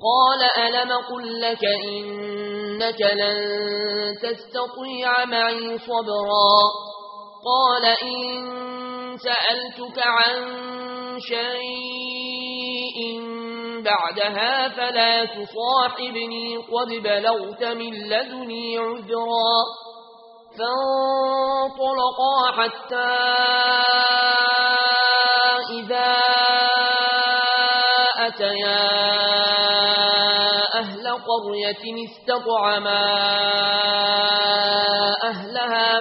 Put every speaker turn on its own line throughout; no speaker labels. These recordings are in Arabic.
قال ألم قل لك إنك لن تستطيع معي صبرا قال إن سألتك عن شيء بعدها فلا تصاحبني قد بلغت من لدني عذرا فانطلقا حتى إذا أتيا أهل قرية استطعما أهلها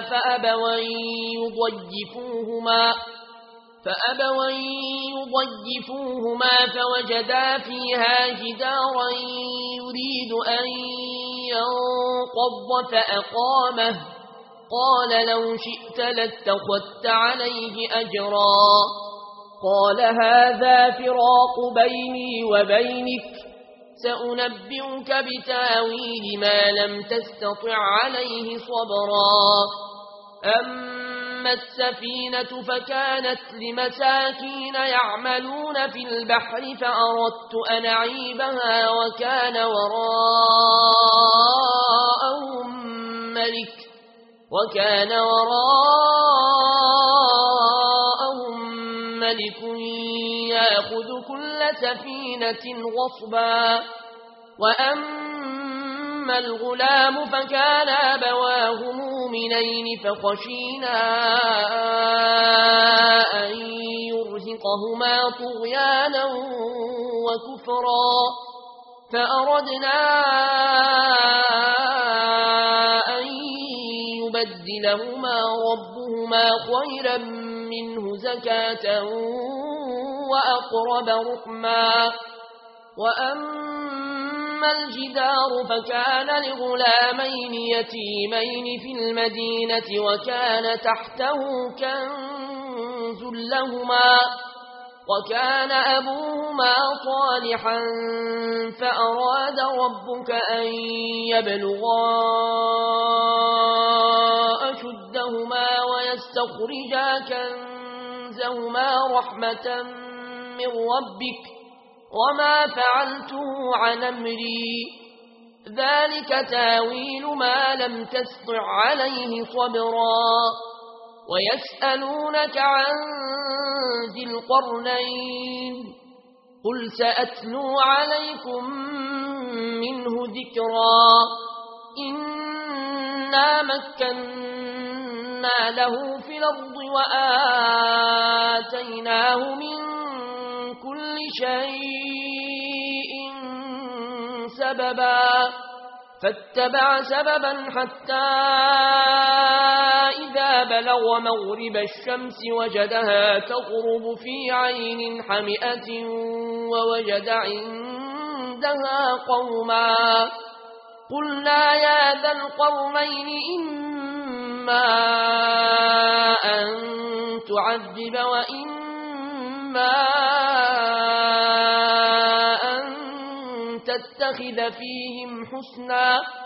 فأبوا يضيفوهما فوجدا فيها جدارا يريد أن ينقض فأقامه قال لو شئت لاتخذت عليه أجرا قال هذا فراق بيني وبينك سأنبئك بتاويل ما لم تستطع عليه صبرا أما السفينة فكانت لمساكين يعملون في البحر فأردت أن أعيبها وكان وراءهم ملك يأخذ كل سفينة غصبا وأما الغلام فكان أبواه مؤمنين فخشينا أن يرهقهما طغيانا وكفرا فأردنا أن يبدلهما ربهما خيرا منه زكاة وأقرب رحما وأما الجدار فكان لغلامين يتيمين في المدينة وكان تحته كنز لهما وكان أبوهما صالحا فأراد ربك أن يبلغا أشدهما ويستخرجا كنزهما رحمة من ربك وما فعلته عن أمري ذلك تاويل ما لم تستطع عليه صبرا ويسألونك عن ذي القرنين قل سأتلو عليكم منه ذكرا إنا مكنا له في الأرض وآتيناه من كل شيء سببا فاتبع سببا حتى إذا بلغ مغرب الشمس وجدها تغرب في عين حمئة ووجد عندها قوما قلنا يا ذا القرنين إما أن تعذب وإما أن تتخذ فيهم حسنا